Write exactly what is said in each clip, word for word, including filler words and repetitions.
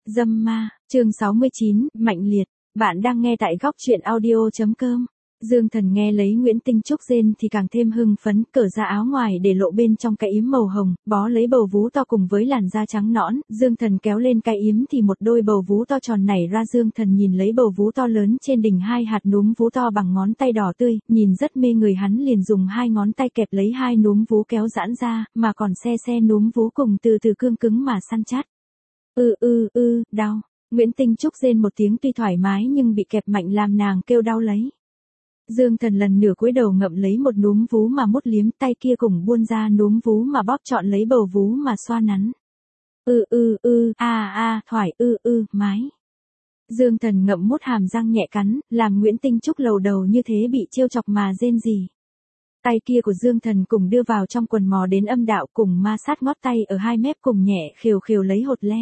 Dâm ma, chương sáu mươi chín, Mạnh Liệt. Bạn đang nghe tại góc truyện audio chấm com. Dương Thần nghe lấy Nguyễn Tinh Trúc rên thì càng thêm hưng phấn, cởi ra áo ngoài để lộ bên trong cái yếm màu hồng, bó lấy bầu vú to cùng với làn da trắng nõn. Dương Thần kéo lên cái yếm thì một đôi bầu vú to tròn nảy ra. Dương Thần nhìn lấy bầu vú to lớn trên đỉnh hai hạt núm vú to bằng ngón tay đỏ tươi, nhìn rất mê người. Hắn liền dùng hai ngón tay kẹp lấy hai núm vú kéo giãn ra, mà còn xe xe núm vú cùng từ từ cương cứng mà săn chát. Ư ư ư, đau. Nguyễn Tinh Trúc rên một tiếng tuy thoải mái nhưng bị kẹp mạnh làm nàng kêu đau lấy. Dương Thần lần nửa cúi đầu ngậm lấy một núm vú mà mút liếm, tay kia cùng buôn ra núm vú mà bóp trọn lấy bầu vú mà xoa nắn. Ư ư ư, a a, thoải ư ư, mái. Dương Thần ngậm mút hàm răng nhẹ cắn, làm Nguyễn Tinh Trúc lầu đầu như thế bị trêu chọc mà rên rỉ. Tay kia của Dương Thần cùng đưa vào trong quần mò đến âm đạo cùng ma sát ngót tay ở hai mép cùng nhẹ khều khều lấy hột le.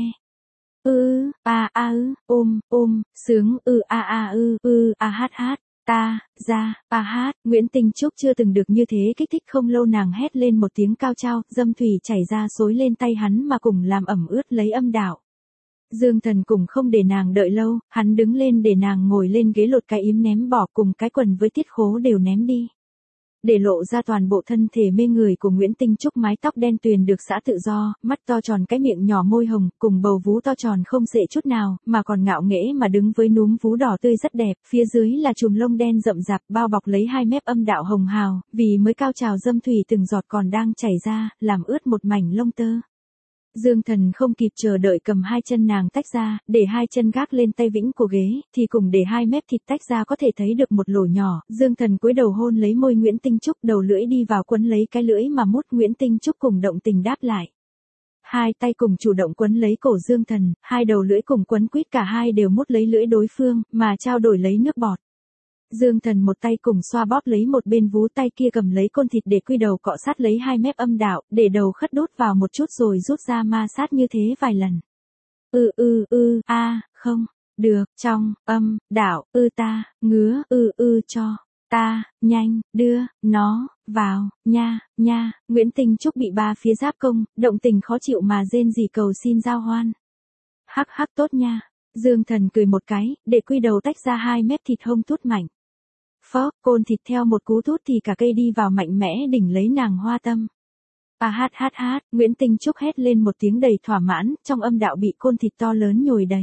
Ư, a a ư, ôm, ôm, sướng, ư a a ư, ư a hát hát, ta, ra, a hát. Nguyễn Tinh Trúc chưa từng được như thế kích thích, không lâu nàng hét lên một tiếng cao trao, dâm thủy chảy ra xối lên tay hắn mà cùng làm ẩm ướt lấy âm đạo. Dương Thần cùng không để nàng đợi lâu, hắn đứng lên để nàng ngồi lên ghế, lột cái yếm ném bỏ cùng cái quần với tiết khố đều ném đi. Để lộ ra toàn bộ thân thể mê người của Nguyễn Tinh Trúc, mái tóc đen tuyền được xõa tự do, mắt to tròn, cái miệng nhỏ môi hồng, cùng bầu vú to tròn không xệ chút nào, mà còn ngạo nghễ mà đứng với núm vú đỏ tươi rất đẹp, phía dưới là chùm lông đen rậm rạp bao bọc lấy hai mép âm đạo hồng hào, vì mới cao trào dâm thủy từng giọt còn đang chảy ra, làm ướt một mảnh lông tơ. Dương Thần không kịp chờ đợi cầm hai chân nàng tách ra, để hai chân gác lên tay vĩnh của ghế, thì cùng để hai mép thịt tách ra có thể thấy được một lỗ nhỏ. Dương Thần cúi đầu hôn lấy môi Nguyễn Tinh Trúc, đầu lưỡi đi vào quấn lấy cái lưỡi mà mút. Nguyễn Tinh Trúc cùng động tình đáp lại. Hai tay cùng chủ động quấn lấy cổ Dương Thần, hai đầu lưỡi cùng quấn quýt, cả hai đều mút lấy lưỡi đối phương, mà trao đổi lấy nước bọt. Dương Thần một tay cùng xoa bóp lấy một bên vú, tay kia cầm lấy côn thịt để quy đầu cọ sát lấy hai mép âm đạo, để đầu khất đốt vào một chút rồi rút ra ma sát như thế vài lần. Ư ư ư, a, không, được, trong, âm, đạo, ư ta, ngứa, ư ư cho, ta, nhanh, đưa, nó, vào, nha, nha. Nguyễn Tinh Trúc bị ba phía giáp công, động tình khó chịu mà rên rỉ cầu xin giao hoan. Hắc hắc tốt nha. Dương Thần cười một cái, để quy đầu tách ra hai mép thịt hông thút mạnh. Phó, côn thịt theo một cú thút thì cả cây đi vào mạnh mẽ đỉnh lấy nàng hoa tâm. A hát hát hát, Nguyễn Tinh Trúc hét lên một tiếng đầy thỏa mãn, trong âm đạo bị côn thịt to lớn nhồi đầy.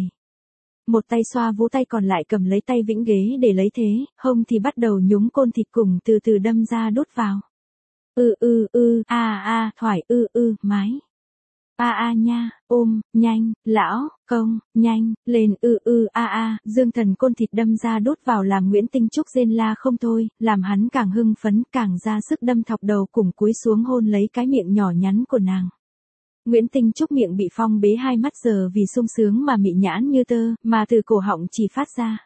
Một tay xoa vú, tay còn lại cầm lấy tay vĩnh ghế để lấy thế, hông thì bắt đầu nhúng côn thịt cùng từ từ đâm ra đút vào. Ư ư ư, a a, thoải ư ư, mái. A a nha, ôm, nhanh, lão, công, nhanh, lên, ư ư a a. Dương Thần côn thịt đâm ra đút vào làm Nguyễn Tinh Trúc rên la không thôi, làm hắn càng hưng phấn, càng ra sức đâm thọc đầu cùng cúi xuống hôn lấy cái miệng nhỏ nhắn của nàng. Nguyễn Tinh Trúc miệng bị phong bế, hai mắt giờ vì sung sướng mà mị nhãn như tơ, mà từ cổ họng chỉ phát ra.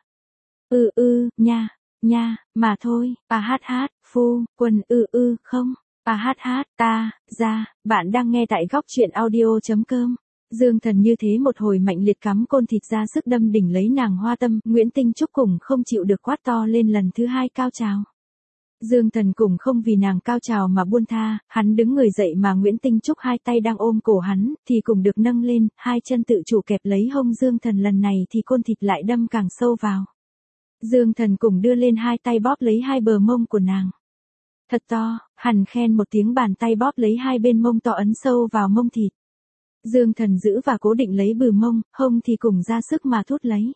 Ư ư, nha, nha, mà thôi, a hát hát, phu, quần ư ư, không. A hát hát, ta, ra. Bạn đang nghe tại góc truyện audio chấm com. Dương Thần như thế một hồi mạnh liệt cắm côn thịt ra sức đâm đỉnh lấy nàng hoa tâm, Nguyễn Tinh Trúc cùng không chịu được quát to lên lần thứ hai cao trào. Dương Thần cùng không vì nàng cao trào mà buông tha, hắn đứng người dậy mà Nguyễn Tinh Trúc hai tay đang ôm cổ hắn, thì cùng được nâng lên, hai chân tự chủ kẹp lấy hông Dương Thần, lần này thì côn thịt lại đâm càng sâu vào. Dương Thần cùng đưa lên hai tay bóp lấy hai bờ mông của nàng. Thật to, hằn khen một tiếng, bàn tay bóp lấy hai bên mông to ấn sâu vào mông thịt. Dương Thần giữ và cố định lấy bừ mông, hông thì cùng ra sức mà thút lấy.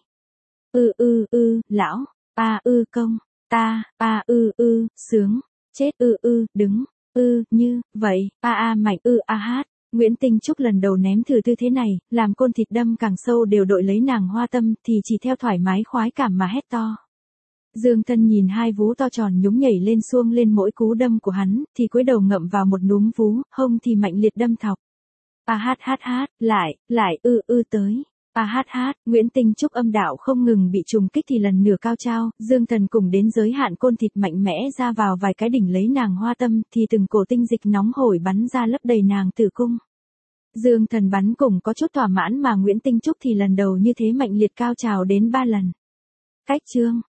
Ư ư ư, lão, a ư công, ta, a ư ư, sướng, chết ư ư, đứng, ư, như, vậy, a a mạnh ư a hát. Nguyễn Tinh Trúc lần đầu ném thử tư thế này, làm côn thịt đâm càng sâu đều đội lấy nàng hoa tâm, thì chỉ theo thoải mái khoái cảm mà hét to. Dương Thần nhìn hai vú to tròn nhúng nhảy lên xuông lên mỗi cú đâm của hắn, thì cúi đầu ngậm vào một núm vú, hông thì mạnh liệt đâm thọc. A hát hát hát, lại, lại, ư ư tới. A hát hát, Nguyễn Tinh Trúc âm đạo không ngừng bị trùng kích thì lần nửa cao trao, Dương Thần cùng đến giới hạn côn thịt mạnh mẽ ra vào vài cái đỉnh lấy nàng hoa tâm, thì từng cổ tinh dịch nóng hổi bắn ra lấp đầy nàng tử cung. Dương Thần bắn cùng có chút thỏa mãn, mà Nguyễn Tinh Trúc thì lần đầu như thế mạnh liệt cao trào đến ba lần. Cách chương